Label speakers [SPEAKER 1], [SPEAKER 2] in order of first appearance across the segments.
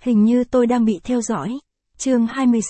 [SPEAKER 1] Hình như tôi đang bị theo dõi. Chương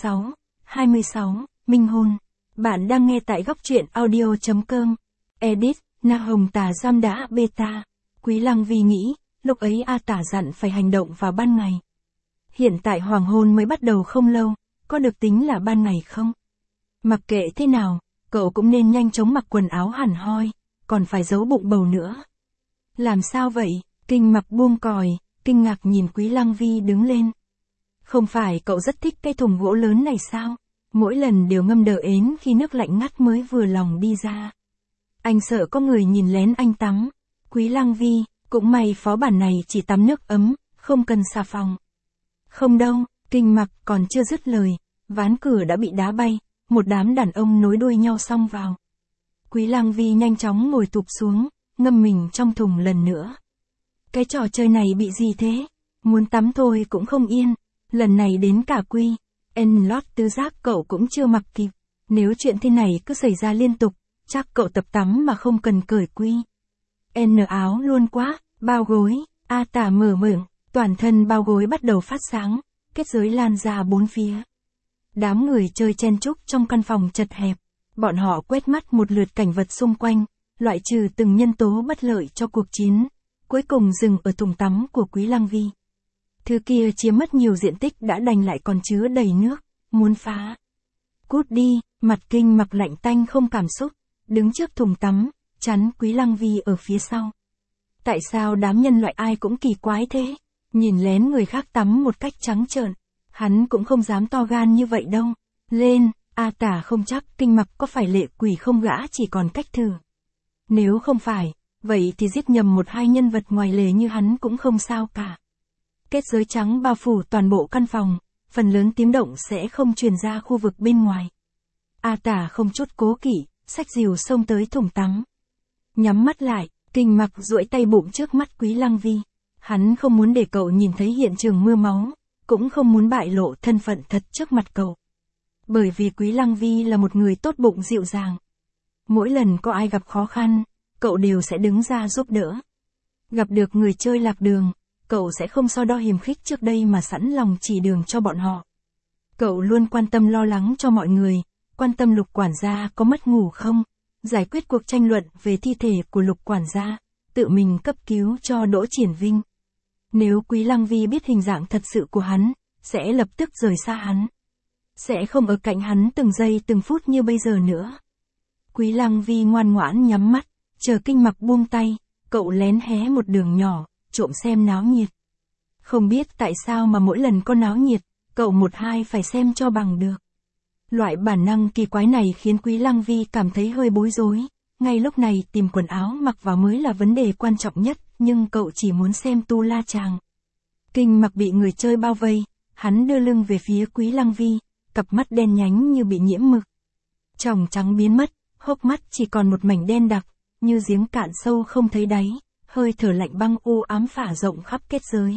[SPEAKER 1] 26, Minh hôn. Bạn đang nghe tại góc truyện audio.com. Edit, Na Hồng Tà giam đã beta. Quý Lăng Vi nghĩ, lúc ấy A Tả dặn phải hành động vào ban ngày. Hiện tại hoàng hôn mới bắt đầu không lâu, có được tính là ban ngày không? Mặc kệ thế nào, cậu cũng nên nhanh chóng mặc quần áo hẳn hoi, còn phải giấu bụng bầu nữa. Làm sao vậy? Kinh Mặc buông còi, kinh ngạc nhìn Quý Lăng Vi đứng lên. Không phải cậu rất thích cái thùng gỗ lớn này sao? Mỗi lần đều ngâm đờ ến khi nước lạnh ngắt mới vừa lòng đi ra. Anh sợ có người nhìn lén anh tắm. Quý Lăng Vi, cũng may phó bản này chỉ tắm nước ấm, không cần xà phòng. Không đâu, Kinh Mặc còn chưa dứt lời, ván cửa đã bị đá bay, một đám đàn ông nối đuôi nhau xông vào. Quý Lăng Vi nhanh chóng ngồi tụp xuống, ngâm mình trong thùng lần nữa. Cái trò chơi này bị gì thế? Muốn tắm thôi cũng không yên, lần này đến cả Quy. Lót tứ giác cậu cũng chưa mặc kịp. Nếu chuyện thế này cứ xảy ra liên tục, chắc cậu tập tắm mà không cần cởi Quy. Áo luôn quá, bao gối, A Tả mở miệng, toàn thân bao gối bắt đầu phát sáng, kết giới lan ra bốn phía. Đám người chơi chen chúc trong căn phòng chật hẹp, bọn họ quét mắt một lượt cảnh vật xung quanh, loại trừ từng nhân tố bất lợi cho cuộc chiến, cuối cùng dừng ở thùng tắm của Quý Lăng Vi. Thứ kia chiếm mất nhiều diện tích đã đành lại còn chứa đầy nước, muốn phá. Cút đi, mặt Kinh Mặc lạnh tanh không cảm xúc, đứng trước thùng tắm, chắn Quý Lăng Vi ở phía sau. Tại sao đám nhân loại ai cũng kỳ quái thế? Nhìn lén người khác tắm một cách trắng trợn, hắn cũng không dám to gan như vậy đâu. Lên, A Tả không chắc Kinh Mặc có phải lệ quỷ không, gã chỉ còn cách thử. Nếu không phải, vậy thì giết nhầm một hai nhân vật ngoài lề như hắn cũng không sao cả. Kết giới trắng bao phủ toàn bộ căn phòng, phần lớn tiếng động sẽ không truyền ra khu vực bên ngoài. A Tả không chút cố kỵ, xách rìu xông tới thùng tắm. Nhắm mắt lại, Kinh Mặc duỗi tay bụng trước mắt Quý Lăng Vi. Hắn không muốn để cậu nhìn thấy hiện trường mưa máu, cũng không muốn bại lộ thân phận thật trước mặt cậu. Bởi vì Quý Lăng Vi là một người tốt bụng dịu dàng. Mỗi lần có ai gặp khó khăn, cậu đều sẽ đứng ra giúp đỡ. Gặp được người chơi lạc đường, cậu sẽ không so đo hiềm khích trước đây mà sẵn lòng chỉ đường cho bọn họ. Cậu luôn quan tâm lo lắng cho mọi người, quan tâm Lục quản gia có mất ngủ không, giải quyết cuộc tranh luận về thi thể của Lục quản gia, tự mình cấp cứu cho Đỗ Triển Vinh. Nếu Quý Lăng Vi biết hình dạng thật sự của hắn, sẽ lập tức rời xa hắn. Sẽ không ở cạnh hắn từng giây từng phút như bây giờ nữa. Quý Lăng Vi ngoan ngoãn nhắm mắt, chờ Kinh Mặc buông tay, cậu lén hé một đường nhỏ, trộm xem náo nhiệt. Không biết tại sao mà mỗi lần có náo nhiệt, cậu một hai phải xem cho bằng được. Loại bản năng kỳ quái này khiến Quý Lăng Vi cảm thấy hơi bối rối. Ngay lúc này tìm quần áo mặc vào mới là vấn đề quan trọng nhất, nhưng cậu chỉ muốn xem tu la chàng. Kinh Mặc bị người chơi bao vây, hắn đưa lưng về phía Quý Lăng Vi, cặp mắt đen nhánh như bị nhiễm mực. Tròng trắng biến mất, hốc mắt chỉ còn một mảnh đen đặc, như giếng cạn sâu không thấy đáy, hơi thở lạnh băng u ám phả rộng khắp kết giới.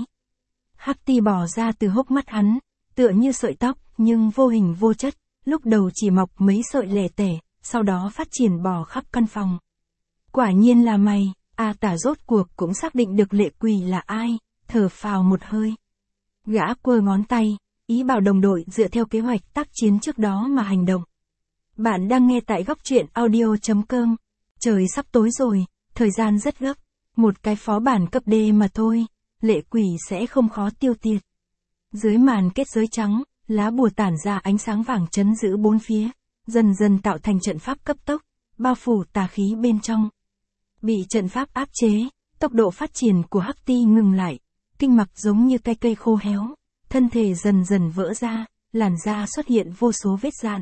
[SPEAKER 1] Hắc ti bò ra từ hốc mắt hắn, tựa như sợi tóc, nhưng vô hình vô chất, lúc đầu chỉ mọc mấy sợi lẻ tẻ, sau đó phát triển bò khắp căn phòng. Quả nhiên là mày, A Tả rốt cuộc cũng xác định được lệ quỷ là ai, thở phào một hơi. Gã quơ ngón tay, ý bảo đồng đội dựa theo kế hoạch tác chiến trước đó mà hành động. Bạn đang nghe tại góc truyện audio.com. Trời sắp tối rồi, thời gian rất gấp, một cái phó bản cấp D mà thôi, lệ quỷ sẽ không khó tiêu diệt. Dưới màn kết giới trắng, lá bùa tản ra ánh sáng vàng trấn giữ bốn phía, dần dần tạo thành trận pháp cấp tốc, bao phủ tà khí bên trong. Bị trận pháp áp chế, tốc độ phát triển của Hắc Ti ngừng lại, Kinh Mặc giống như cây khô héo, thân thể dần dần vỡ ra, làn da xuất hiện vô số vết dạn.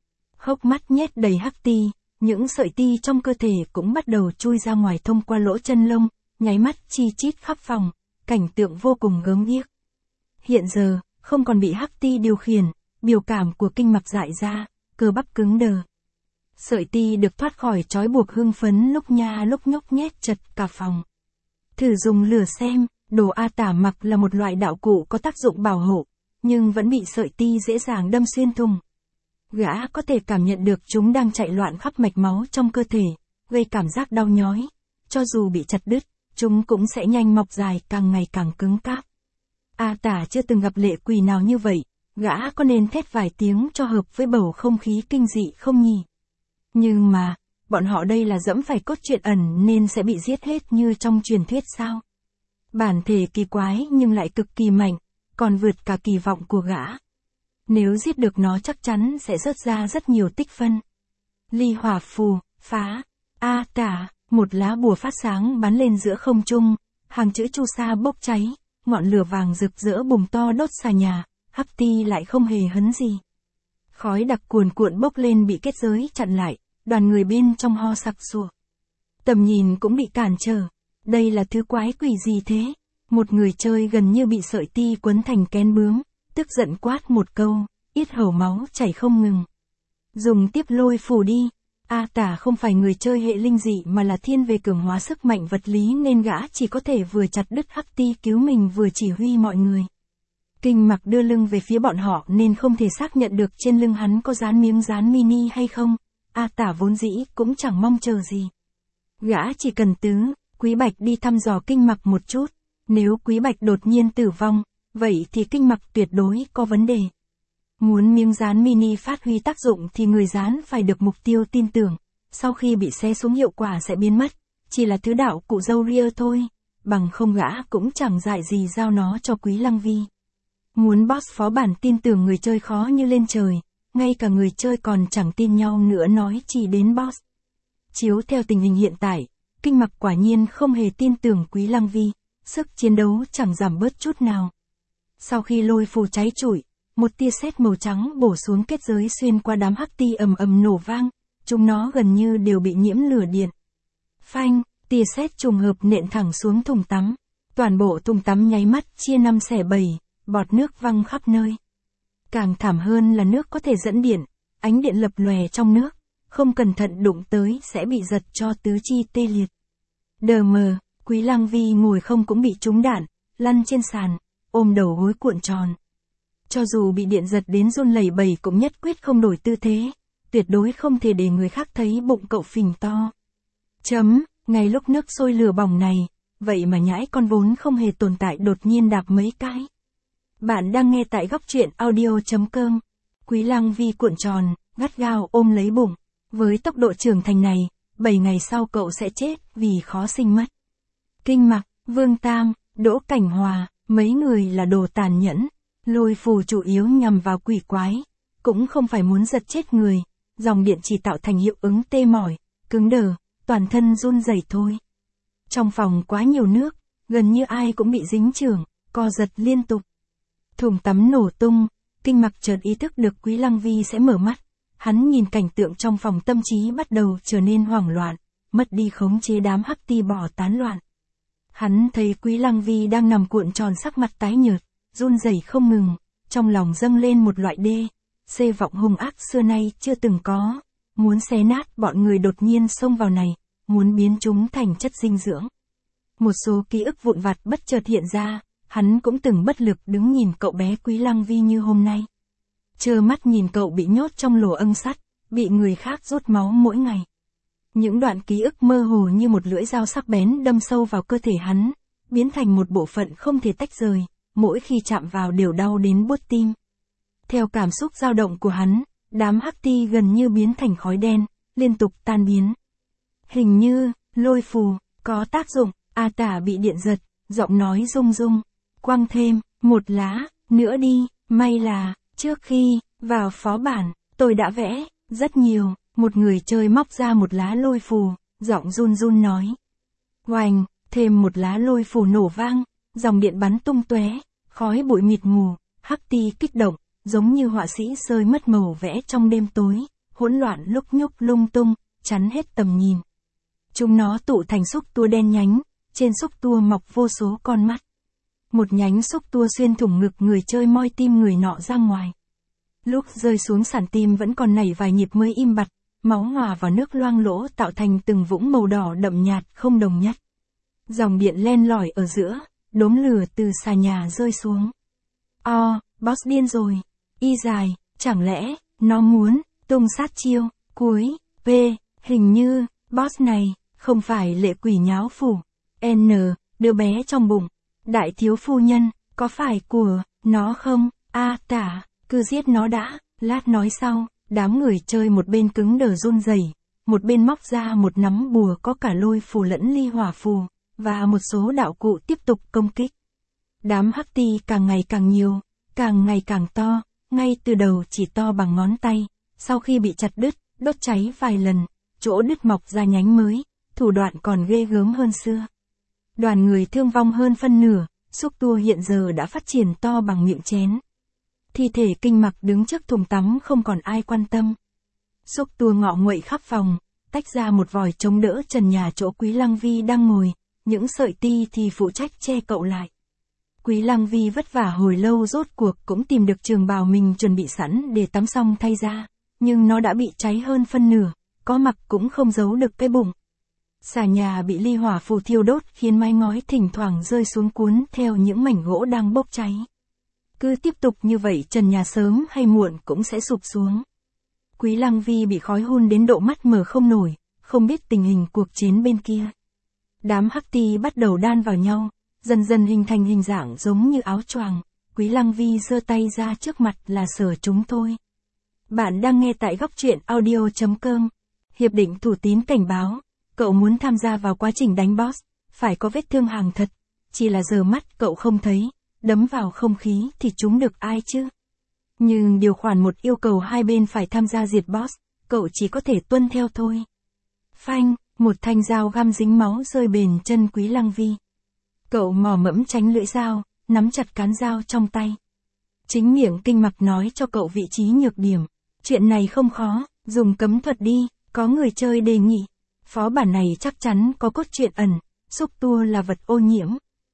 [SPEAKER 1] Hốc mắt nhét đầy Hắc Ti, những sợi ti trong cơ thể cũng bắt đầu chui ra ngoài thông qua lỗ chân lông, nháy mắt chi chít khắp phòng, cảnh tượng vô cùng gớm ghiếc. Hiện giờ, không còn bị Hắc Ti điều khiển, biểu cảm của Kinh Mặc dại ra, cơ bắp cứng đờ. Sợi ti được thoát khỏi trói buộc hưng phấn lúc nha lúc nhúc nhét chật cả phòng. Thử dùng lửa xem, đồ A Tả mặc là một loại đạo cụ có tác dụng bảo hộ, nhưng vẫn bị sợi ti dễ dàng đâm xuyên thùng. Gã có thể cảm nhận được chúng đang chạy loạn khắp mạch máu trong cơ thể, gây cảm giác đau nhói. Cho dù bị chặt đứt, chúng cũng sẽ nhanh mọc dài càng ngày càng cứng cáp. A Tả chưa từng gặp lệ quỷ nào như vậy, gã có nên thét vài tiếng cho hợp với bầu không khí kinh dị không nhỉ? Nhưng mà, bọn họ đây là dẫm phải cốt truyện ẩn nên sẽ bị giết hết như trong truyền thuyết sao? Bản thể kỳ quái nhưng lại cực kỳ mạnh, còn vượt cả kỳ vọng của gã. Nếu giết được nó chắc chắn sẽ rớt ra rất nhiều tích phân. Ly hỏa phù, phá, A Tả, một lá bùa phát sáng bắn lên giữa không trung, hàng chữ chu sa bốc cháy, ngọn lửa vàng rực rỡ bùng to đốt xà nhà, Hắc Ti lại không hề hấn gì. Khói đặc cuồn cuộn bốc lên bị kết giới chặn lại, đoàn người bên trong ho sặc sụa. Tầm nhìn cũng bị cản trở. Đây là thứ quái quỷ gì thế? Một người chơi gần như bị sợi ti quấn thành kén bướm, tức giận quát một câu, yết hầu máu chảy không ngừng. Dùng tiếp lôi phù đi. A Tả không phải người chơi hệ linh dị mà là thiên về cường hóa sức mạnh vật lý nên gã chỉ có thể vừa chặt đứt Hắc Ti cứu mình vừa chỉ huy mọi người. Kinh Mặc đưa lưng về phía bọn họ nên không thể xác nhận được trên lưng hắn có dán miếng dán mini hay không. A Tả vốn dĩ cũng chẳng mong chờ gì. Gã chỉ cần Quý Bạch đi thăm dò Kinh Mặc một chút. Nếu Quý Bạch đột nhiên tử vong, vậy thì Kinh Mặc tuyệt đối có vấn đề. Muốn miếng dán mini phát huy tác dụng thì người dán phải được mục tiêu tin tưởng. Sau khi bị xé xuống hiệu quả sẽ biến mất. Chỉ là thứ đạo cụ dâu ria thôi. Bằng không gã cũng chẳng dại gì giao nó cho Quý Lăng Vi. Muốn boss phó bản tin tưởng người chơi khó như lên trời. Ngay cả người chơi còn chẳng tin nhau nữa nói chỉ đến boss. Chiếu theo tình hình hiện tại, Kinh Mặc quả nhiên không hề tin tưởng Quý Lăng Vi. Sức chiến đấu chẳng giảm bớt chút nào. Sau khi lôi phù cháy trụi, một tia sét màu trắng bổ xuống kết giới xuyên qua đám Hắc Ti ầm ầm nổ vang, chúng nó gần như đều bị nhiễm lửa điện. Phanh, tia sét trùng hợp nện thẳng xuống thùng tắm. Toàn bộ thùng tắm nháy mắt chia 5 xẻ 7, bọt nước văng khắp nơi. Càng thảm hơn là nước có thể dẫn điện, ánh điện lập lòe trong nước, không cẩn thận đụng tới sẽ bị giật cho tứ chi tê liệt. Đờ mờ, Quý Lăng Vi ngồi không cũng bị trúng đạn, lăn trên sàn, ôm đầu gối cuộn tròn. Cho dù bị điện giật đến run lẩy bẩy cũng nhất quyết không đổi tư thế, tuyệt đối không thể để người khác thấy bụng cậu phình to. Ngay lúc nước sôi lửa bỏng này, vậy mà nhãi con vốn không hề tồn tại đột nhiên đạp mấy cái. Bạn đang nghe tại góc truyện audio.com. Quý Lăng Vi cuộn tròn, gắt gao ôm lấy bụng. Với tốc độ trưởng thành này, 7 ngày sau cậu sẽ chết vì khó sinh mất. Kinh Mặc, Vương Tam, Đỗ Cảnh Hòa, mấy người là đồ tàn nhẫn. Lôi phù chủ yếu nhằm vào quỷ quái, cũng không phải muốn giật chết người. Dòng điện chỉ tạo thành hiệu ứng tê mỏi, cứng đờ, toàn thân run rẩy thôi. Trong phòng quá nhiều nước, gần như ai cũng bị dính chưởng, co giật liên tục. Thùng tắm nổ tung, Kinh Mặc chợt ý thức được Quý Lăng Vi sẽ mở mắt. Hắn nhìn cảnh tượng trong phòng tâm trí bắt đầu trở nên hoảng loạn, mất đi khống chế đám Hắc Ti bỏ tán loạn. Hắn thấy Quý Lăng Vi đang nằm cuộn tròn sắc mặt tái nhợt, run rẩy không ngừng, trong lòng dâng lên một loại xê vọng hung ác xưa nay chưa từng có, muốn xé nát bọn người đột nhiên xông vào này, muốn biến chúng thành chất dinh dưỡng. Một số ký ức vụn vặt bất chợt hiện ra, hắn cũng từng bất lực đứng nhìn cậu bé Quý Lăng Vi như hôm nay. Trơ mắt nhìn cậu bị nhốt trong lỗ âng sắt, bị người khác rút máu mỗi ngày. Những đoạn ký ức mơ hồ như một lưỡi dao sắc bén đâm sâu vào cơ thể hắn, biến thành một bộ phận không thể tách rời, mỗi khi chạm vào đều đau đến buốt tim. Theo cảm xúc dao động của hắn, đám Hắc Ti gần như biến thành khói đen, liên tục tan biến. Hình như, lôi phù, có tác dụng, A Tả bị điện giật, giọng nói rung rung. Quăng thêm, một lá, nữa đi, may là, trước khi, vào phó bản, tôi đã vẽ, rất nhiều, một người chơi móc ra một lá lôi phù, giọng run run nói. Oành, thêm một lá lôi phù nổ vang, dòng điện bắn tung tóe, khói bụi mịt mù, Hắc Ti kích động, giống như họa sĩ rơi mất màu vẽ trong đêm tối, hỗn loạn lúc nhúc lung tung, chắn hết tầm nhìn. Chúng nó tụ thành xúc tua đen nhánh, trên xúc tua mọc vô số con mắt. Một nhánh xúc tua xuyên thủng ngực người chơi moi tim người nọ ra ngoài. Lúc rơi xuống sàn tim vẫn còn nảy vài nhịp mới im bặt, máu hòa vào nước loang lỗ tạo thành từng vũng màu đỏ đậm nhạt không đồng nhất. Dòng điện len lỏi ở giữa, đốm lửa từ xà nhà rơi xuống. Boss điên rồi. Y dài, chẳng lẽ, nó muốn, tung sát chiêu, cuối, hình như, boss này, không phải lệ quỷ nháo phủ. Đứa bé trong bụng. Đại thiếu phu nhân, Có phải của nó không? Tả, cứ giết nó đã, lát nói sau. Đám người chơi một bên cứng đờ run rẩy, một bên móc ra một nắm bùa có cả lôi phù lẫn ly hỏa phù, và một số đạo cụ tiếp tục công kích. Đám hắc ti càng ngày càng nhiều, càng ngày càng to, ngay từ đầu chỉ to bằng ngón tay, sau khi bị chặt đứt, đốt cháy vài lần, chỗ đứt mọc ra nhánh mới, thủ đoạn còn ghê gớm hơn xưa. Đoàn người thương vong hơn phân nửa, xúc tua hiện giờ đã phát triển to bằng miệng chén. Thi thể Kinh Mặc đứng trước thùng tắm không còn ai quan tâm. Xúc tua ngọ nguậy khắp phòng, tách ra một vòi chống đỡ trần nhà chỗ Quý Lăng Vi đang ngồi, những sợi ti thì phụ trách che cậu lại. Quý Lăng Vi vất vả hồi lâu rốt cuộc cũng tìm được trường bào mình chuẩn bị sẵn để tắm xong thay ra, nhưng nó đã bị cháy hơn phân nửa, có mặc cũng không giấu được cái bụng. Xà nhà bị ly hỏa phù thiêu đốt khiến mái ngói thỉnh thoảng rơi xuống cuốn theo những mảnh gỗ đang bốc cháy. Cứ tiếp tục như vậy trần nhà sớm hay muộn cũng sẽ sụp xuống. Quý Lăng Vi bị khói hun đến độ mắt mở không nổi, không biết tình hình cuộc chiến bên kia. Đám hắc ti bắt đầu đan vào nhau, dần dần hình thành hình dạng giống như áo choàng. Quý Lăng Vi giơ tay ra trước mặt là Sở chúng tôi. Bạn đang nghe tại góc truyện audio.com. Hiệp định Thủ Tín cảnh báo, cậu muốn tham gia vào quá trình đánh boss, phải có vết thương hàng thật, chỉ là giờ mắt cậu không thấy, đấm vào không khí thì trúng được ai chứ. Nhưng điều khoản 1 yêu cầu hai bên phải tham gia diệt boss, cậu chỉ có thể tuân theo thôi. Phanh, một thanh dao găm dính máu rơi bền chân Quý Lăng Vi. Cậu mò mẫm tránh lưỡi dao, nắm chặt cán dao trong tay. Chính miệng Kinh Mặc nói cho cậu vị trí nhược điểm. Chuyện này không khó, dùng cấm thuật đi, có người chơi đề nghị. Phó bản này chắc chắn có cốt truyện ẩn, xúc tua là vật ô nhiễm.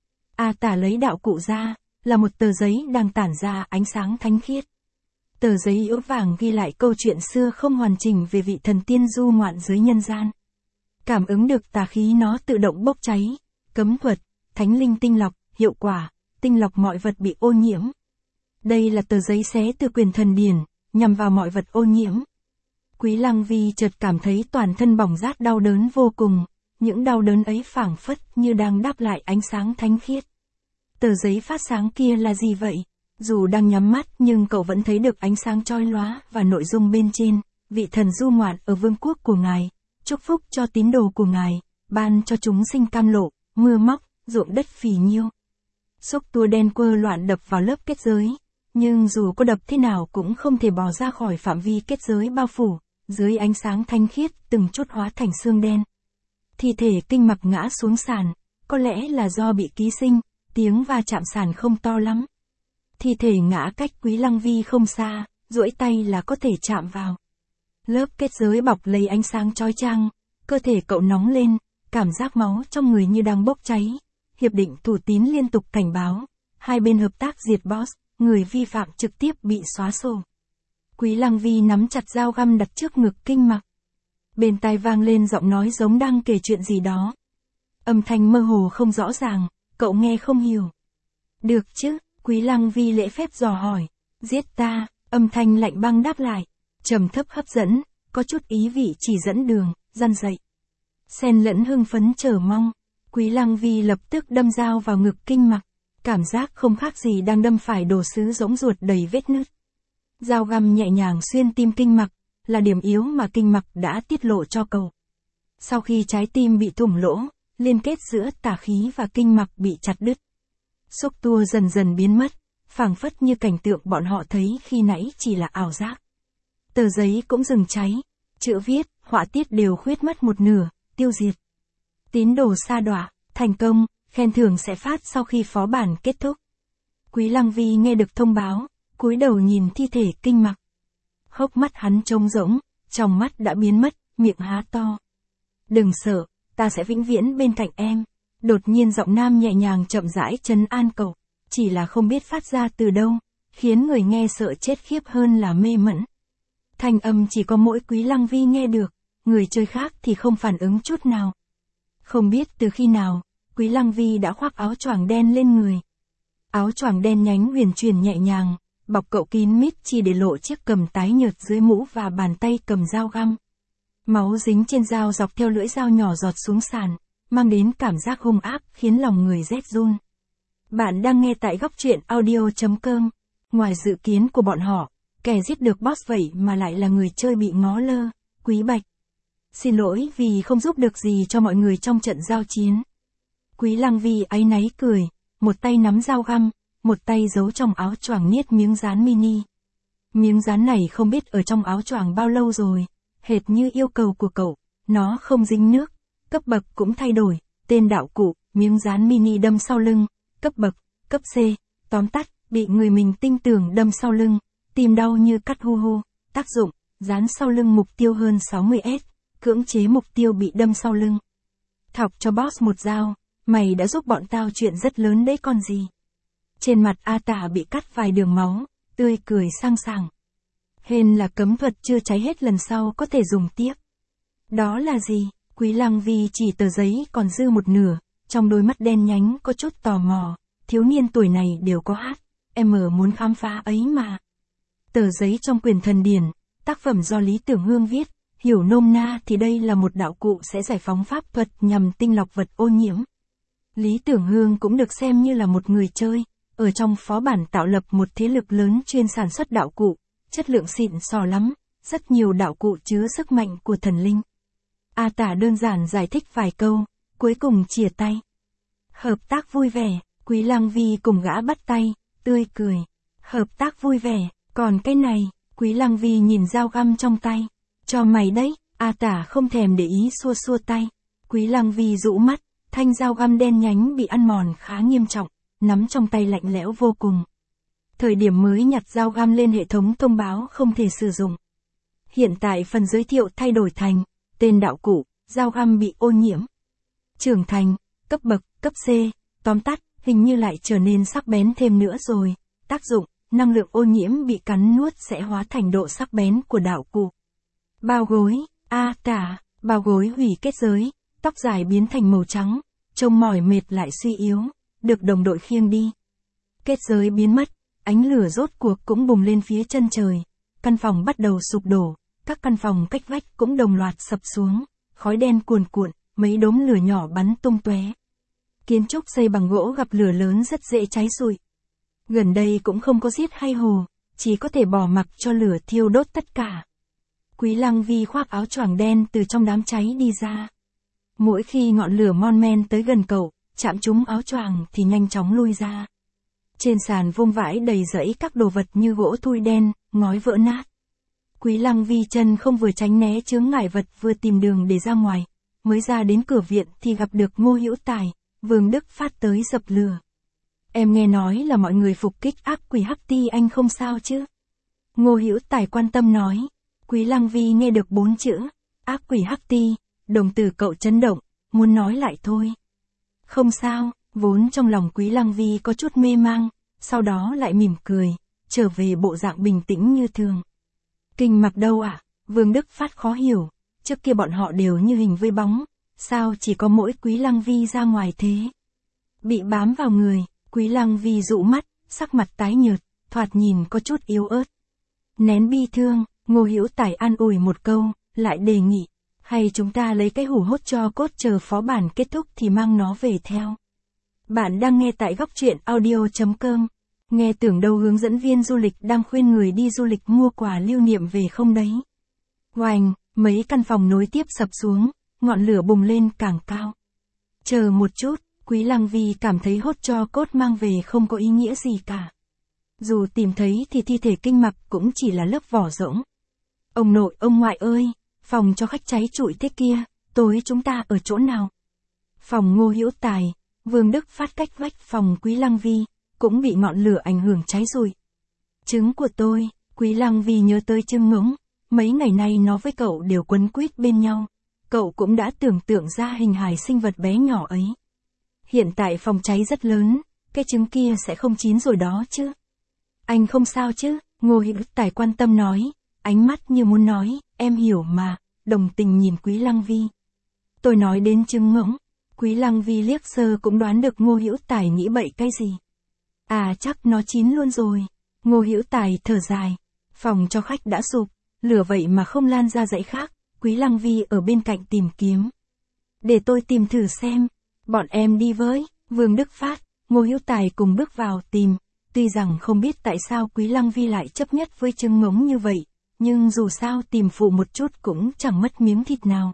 [SPEAKER 1] Tả lấy đạo cụ ra, là một tờ giấy đang tản ra ánh sáng thánh khiết. Tờ giấy ố vàng ghi lại câu chuyện xưa không hoàn chỉnh về vị thần tiên du ngoạn dưới nhân gian. Cảm ứng được tà khí nó tự động bốc cháy, cấm thuật, thánh linh tinh lọc, hiệu quả, tinh lọc mọi vật bị ô nhiễm. Đây là tờ giấy xé từ quyền thần điển, nhằm vào mọi vật ô nhiễm. Quý Lăng Vi chợt cảm thấy toàn thân bỏng rát đau đớn vô cùng, những đau đớn ấy phảng phất như đang đáp lại ánh sáng thánh khiết. Tờ giấy phát sáng kia là gì vậy? Dù đang nhắm mắt nhưng cậu vẫn thấy được ánh sáng chói lóa và nội dung bên trên, vị thần du ngoạn ở vương quốc của ngài, chúc phúc cho tín đồ của ngài, ban cho chúng sinh cam lộ, mưa móc, ruộng đất phì nhiêu. Xúc tua đen quơ loạn đập vào lớp kết giới, nhưng dù có đập thế nào cũng không thể bò ra khỏi phạm vi kết giới bao phủ, dưới ánh sáng thanh khiết từng chút hóa thành xương đen. Thi thể Kinh Mặc ngã xuống sàn, có lẽ là do bị ký sinh, tiếng va chạm sàn không to lắm. Thi thể ngã cách Quý Lăng Vi không xa, duỗi tay là có thể chạm vào. Lớp kết giới bọc lấy ánh sáng chói chang, cơ thể cậu nóng lên, cảm giác máu trong người như đang bốc cháy. Hiệp định Thủ Tín liên tục cảnh báo, hai bên hợp tác diệt boss, người vi phạm trực tiếp bị xóa sổ. Quý Lăng Vi nắm chặt dao găm đặt trước ngực Kinh Mặc. Bên tai vang lên giọng nói giống đang kể chuyện gì đó. Âm thanh mơ hồ không rõ ràng, cậu nghe không hiểu. Được chứ, Quý Lăng Vi lễ phép dò hỏi. Giết ta, âm thanh lạnh băng đáp lại. Trầm thấp hấp dẫn, có chút ý vị chỉ dẫn đường, răn dạy. Xen lẫn hưng phấn chờ mong. Quý Lăng Vi lập tức đâm dao vào ngực Kinh Mặc. Cảm giác không khác gì đang đâm phải đồ sứ rỗng ruột đầy vết nứt. Dao găm nhẹ nhàng xuyên tim Kinh Mặc, là điểm yếu mà Kinh Mặc đã tiết lộ cho cậu. Sau khi trái tim bị thủng lỗ, liên kết giữa tà khí và Kinh Mặc bị chặt đứt. Xúc tua dần dần biến mất, phảng phất như cảnh tượng bọn họ thấy khi nãy chỉ là ảo giác. Tờ giấy cũng dừng cháy, chữ viết, họa tiết đều khuyết mất một nửa, tiêu diệt. Tín đồ sa đọa, thành công, khen thưởng sẽ phát sau khi phó bản kết thúc. Quý Lăng Vi nghe được thông báo, cúi đầu nhìn thi thể Kinh Mặc. Hốc mắt hắn trống rỗng, trong mắt đã biến mất, miệng há to. Đừng sợ, ta sẽ vĩnh viễn bên cạnh em. Đột nhiên giọng nam nhẹ nhàng chậm rãi trấn an cậu, chỉ là không biết phát ra từ đâu, khiến người nghe sợ chết khiếp hơn là mê mẩn. Thanh âm chỉ có mỗi Quý Lăng Vi nghe được, người chơi khác thì không phản ứng chút nào. Không biết từ khi nào, Quý Lăng Vi đã khoác áo choàng đen lên người. Áo choàng đen nhánh huyền chuyển nhẹ nhàng, bọc cậu kín mít chỉ để lộ chiếc cầm tái nhợt dưới mũ và bàn tay cầm dao găm. Máu dính trên dao dọc theo lưỡi dao nhỏ giọt xuống sàn, mang đến cảm giác hung ác khiến lòng người rét run. Bạn đang nghe tại góc truyện audio.com. Ngoài dự kiến của bọn họ, kẻ giết được boss vậy mà lại là người chơi bị ngó lơ, Quý Bạch. Xin lỗi vì không giúp được gì cho mọi người trong trận giao chiến. Quý Lăng Vi áy náy cười, một tay nắm dao găm, một tay giấu trong áo choàng niết miếng dán mini. Miếng dán này không biết ở trong áo choàng bao lâu rồi, hệt như yêu cầu của cậu, nó không dính nước, cấp bậc cũng thay đổi, tên đạo cụ, miếng dán mini đâm sau lưng, cấp bậc, cấp C, tóm tắt, bị người mình tin tưởng đâm sau lưng, tim đau như cắt hu hu, tác dụng, dán sau lưng mục tiêu hơn 60S, cưỡng chế mục tiêu bị đâm sau lưng. Thọc cho boss một dao, mày đã giúp bọn tao chuyện rất lớn đấy con gì. Trên mặt A Tả bị cắt vài đường máu, tươi cười sang sảng. Hên là cấm thuật chưa cháy hết lần sau có thể dùng tiếp. Đó là gì? Quý Lăng Vi chỉ tờ giấy còn dư một nửa, trong đôi mắt đen nhánh có chút tò mò, thiếu niên tuổi này đều có hát, em muốn khám phá ấy mà. Tờ giấy trong quyển thần điển, tác phẩm do Lý Tưởng Hương viết, hiểu nôm na thì đây là một đạo cụ sẽ giải phóng pháp thuật nhằm tinh lọc vật ô nhiễm. Lý Tưởng Hương cũng được xem như là một người chơi, ở trong phó bản tạo lập một thế lực lớn chuyên sản xuất đạo cụ, chất lượng xịn sò lắm, rất nhiều đạo cụ chứa sức mạnh của thần linh. A Tả đơn giản giải thích vài câu, cuối cùng chìa tay. Hợp tác vui vẻ, Quý Lăng Vi cùng gã bắt tay, tươi cười. Hợp tác vui vẻ, còn cái này, Quý Lăng Vi nhìn dao găm trong tay. Cho mày đấy, A Tả không thèm để ý xua xua tay. Quý Lăng Vi rũ mắt, thanh dao găm đen nhánh bị ăn mòn khá nghiêm trọng, nắm trong tay lạnh lẽo vô cùng. Thời điểm mới nhặt dao găm lên hệ thống thông báo không thể sử dụng. Hiện tại phần giới thiệu thay đổi thành, tên đạo cụ, dao găm bị ô nhiễm. Trưởng thành, cấp bậc, cấp C, tóm tắt, hình như lại trở nên sắc bén thêm nữa rồi. Tác dụng, năng lượng ô nhiễm bị cắn nuốt sẽ hóa thành độ sắc bén của đạo cụ. Bao gối, A Tả, bao gối hủy kết giới, tóc dài biến thành màu trắng, trông mỏi mệt lại suy yếu, được đồng đội khiêng đi. Kết giới biến mất, ánh lửa rốt cuộc cũng bùng lên phía chân trời, căn phòng bắt đầu sụp đổ, các căn phòng cách vách cũng đồng loạt sập xuống, khói đen cuồn cuộn, mấy đốm lửa nhỏ bắn tung tóe. Kiến trúc xây bằng gỗ gặp lửa lớn rất dễ cháy rụi. Gần đây cũng không có giết hay hồ, chỉ có thể bỏ mặc cho lửa thiêu đốt tất cả. Quý Lăng Vi khoác áo choàng đen từ trong đám cháy đi ra. Mỗi khi ngọn lửa mon men tới gần cậu, chạm trúng áo choàng thì nhanh chóng lui ra. Trên sàn vương vãi đầy rẫy các đồ vật như gỗ thui đen, ngói vỡ nát. Quý Lăng Vi chân không vừa tránh né chướng ngại vật vừa tìm đường để ra ngoài, mới ra đến cửa viện thì gặp được Ngô Hữu Tài, Vương Đức Phát tới dập lửa. Em nghe nói là mọi người phục kích ác quỷ Hắc Ti anh không sao chứ? Ngô Hữu Tài quan tâm nói. Quý Lăng Vi nghe được 4 chữ, ác quỷ Hắc Ti, đồng tử cậu chấn động, muốn nói lại thôi. Không sao, vốn trong lòng Quý Lăng Vi có chút mê mang, sau đó lại mỉm cười, trở về bộ dạng bình tĩnh như thường. Kinh mặc đâu ạ? Vương Đức Phát khó hiểu, trước kia bọn họ đều như hình với bóng, sao chỉ có mỗi Quý Lăng Vi ra ngoài thế? Bị bám vào người, Quý Lăng Vi dụ mắt, sắc mặt tái nhợt, thoạt nhìn có chút yếu ớt. Nén bi thương, Ngô Hữu Tài an ủi một câu, lại đề nghị, hay chúng ta lấy cái hủ hốt cho cốt chờ phó bản kết thúc thì mang nó về theo. Bạn đang nghe tại góc truyện audio.com. Nghe tưởng đâu hướng dẫn viên du lịch đang khuyên người đi du lịch mua quà lưu niệm về không đấy. Oành, mấy căn phòng nối tiếp sập xuống, ngọn lửa bùng lên càng cao. Chờ một chút, Quý Lăng Vi cảm thấy hốt cho cốt mang về không có ý nghĩa gì cả. Dù tìm thấy thì thi thể kinh mạch cũng chỉ là lớp vỏ rỗng. Ông nội ông ngoại ơi, phòng cho khách cháy trụi thế kia, tối chúng ta ở chỗ nào? Phòng Ngô Hữu Tài, Vương Đức Phát cách vách phòng Quý Lăng Vi, cũng bị ngọn lửa ảnh hưởng cháy rụi. Trứng của tôi, Quý Lăng Vi nhớ tới trứng ngỗng, mấy ngày nay nó với cậu đều quấn quýt bên nhau. Cậu cũng đã tưởng tượng ra hình hài sinh vật bé nhỏ ấy. Hiện tại phòng cháy rất lớn, cái trứng kia sẽ không chín rồi đó chứ. Anh không sao chứ? Ngô Hữu Tài quan tâm nói, ánh mắt như muốn nói, em hiểu mà, đồng tình nhìn Quý Lăng Vi. Tôi nói đến trứng ngỗng, Quý Lăng Vi liếc sơ cũng đoán được Ngô Hữu Tài nghĩ bậy cái gì. À chắc nó chín luôn rồi. Ngô Hữu Tài thở dài, phòng cho khách đã sụp, lửa vậy mà không lan ra dãy khác, Quý Lăng Vi ở bên cạnh tìm kiếm. Để tôi tìm thử xem, bọn em đi với, Vương Đức Phát, Ngô Hữu Tài cùng bước vào tìm, tuy rằng không biết tại sao Quý Lăng Vi lại chấp nhất với trứng ngỗng như vậy, nhưng dù sao tìm phụ một chút cũng chẳng mất miếng thịt nào.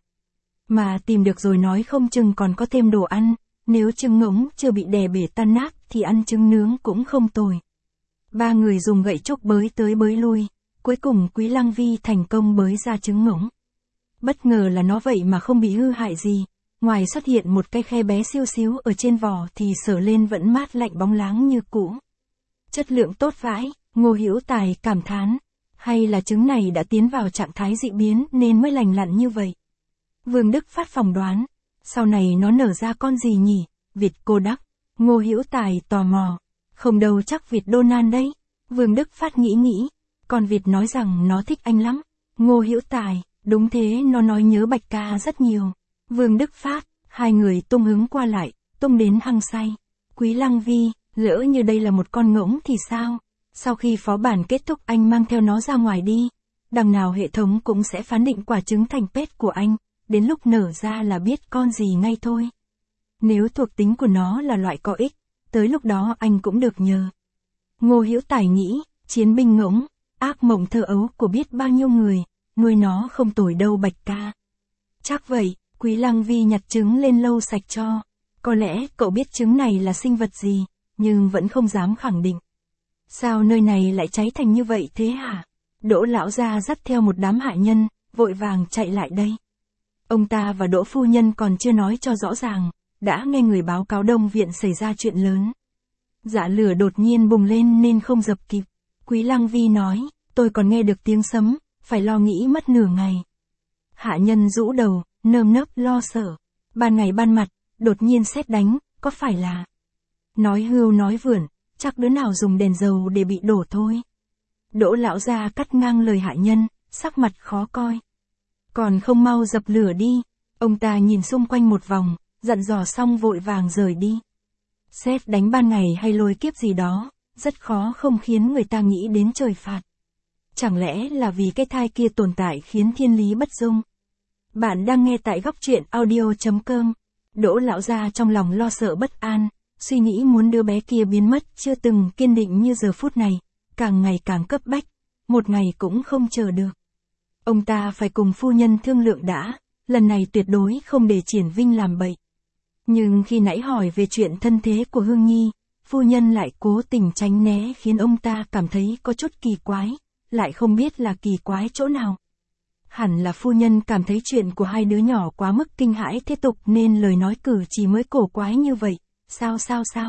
[SPEAKER 1] Mà tìm được rồi nói không chừng còn có thêm đồ ăn, nếu trứng ngỗng chưa bị đè bể tan nát thì ăn trứng nướng cũng không tồi. Ba người dùng gậy trúc bới tới bới lui, cuối cùng Quý Lăng Vi thành công bới ra trứng ngỗng. Bất ngờ là nó vậy mà không bị hư hại gì, ngoài xuất hiện một cái khe bé siêu xíu ở trên vỏ thì sờ lên vẫn mát lạnh bóng láng như cũ. Chất lượng tốt vãi, Ngô Hữu Tài cảm thán, hay là trứng này đã tiến vào trạng thái dị biến nên mới lành lặn như vậy. Vương Đức Phát phỏng đoán, sau này nó nở ra con gì nhỉ, vịt cô đắc. Ngô Hữu Tài tò mò, không đâu chắc vịt Donald đấy. Vương Đức Phát nghĩ, con vịt nói rằng nó thích anh lắm. Ngô Hữu Tài, đúng thế, nó nói nhớ Bạch Ca rất nhiều. Vương Đức Phát, hai người tung hứng qua lại, tung đến hăng say. Quý Lăng Vi, lỡ như đây là một con ngỗng thì sao? Sau khi phó bản kết thúc anh mang theo nó ra ngoài đi. Đằng nào hệ thống cũng sẽ phán định quả trứng thành pet của anh, đến lúc nở ra là biết con gì ngay thôi. Nếu thuộc tính của nó là loại có ích, tới lúc đó anh cũng được nhờ. Ngô Hữu Tài nghĩ, chiến binh ngỗng, ác mộng thơ ấu của biết bao nhiêu người, nuôi nó không tồi đâu Bạch Ca. Chắc vậy, Quý Lăng Vi nhặt trứng lên lau sạch cho. Có lẽ cậu biết trứng này là sinh vật gì, nhưng vẫn không dám khẳng định. Sao nơi này lại cháy thành như vậy thế hả? Đỗ lão gia dắt theo một đám hạ nhân, vội vàng chạy lại đây. Ông ta và Đỗ phu nhân còn chưa nói cho rõ ràng, đã nghe người báo cáo Đông viện xảy ra chuyện lớn. Dạ lửa đột nhiên bùng lên nên không dập kịp. Quý Lăng Vi nói, tôi còn nghe được tiếng sấm, phải lo nghĩ mất nửa ngày. Hạ nhân rũ đầu, nơm nớp lo sợ. Ban ngày ban mặt, đột nhiên sét đánh, có phải là... Nói hưu nói vượn, chắc đứa nào dùng đèn dầu để bị đổ thôi. Đỗ lão gia cắt ngang lời hạ nhân, sắc mặt khó coi. Còn không mau dập lửa đi. Ông ta nhìn xung quanh một vòng, dặn dò xong vội vàng rời đi. Sét đánh ban ngày hay lôi kiếp gì đó, rất khó không khiến người ta nghĩ đến trời phạt. Chẳng lẽ là vì cái thai kia tồn tại khiến thiên lý bất dung? Bạn đang nghe tại góc truyện audio.com. Đỗ lão gia trong lòng lo sợ bất an, suy nghĩ muốn đứa bé kia biến mất chưa từng kiên định như giờ phút này, càng ngày càng cấp bách, một ngày cũng không chờ được. Ông ta phải cùng phu nhân thương lượng đã, lần này tuyệt đối không để Triển Vinh làm bậy. Nhưng khi nãy hỏi về chuyện thân thế của Hương Nhi, phu nhân lại cố tình tránh né khiến ông ta cảm thấy có chút kỳ quái, lại không biết là kỳ quái chỗ nào. Hẳn là phu nhân cảm thấy chuyện của hai đứa nhỏ quá mức kinh hãi thế tục nên lời nói cử chỉ mới cổ quái như vậy. Sao?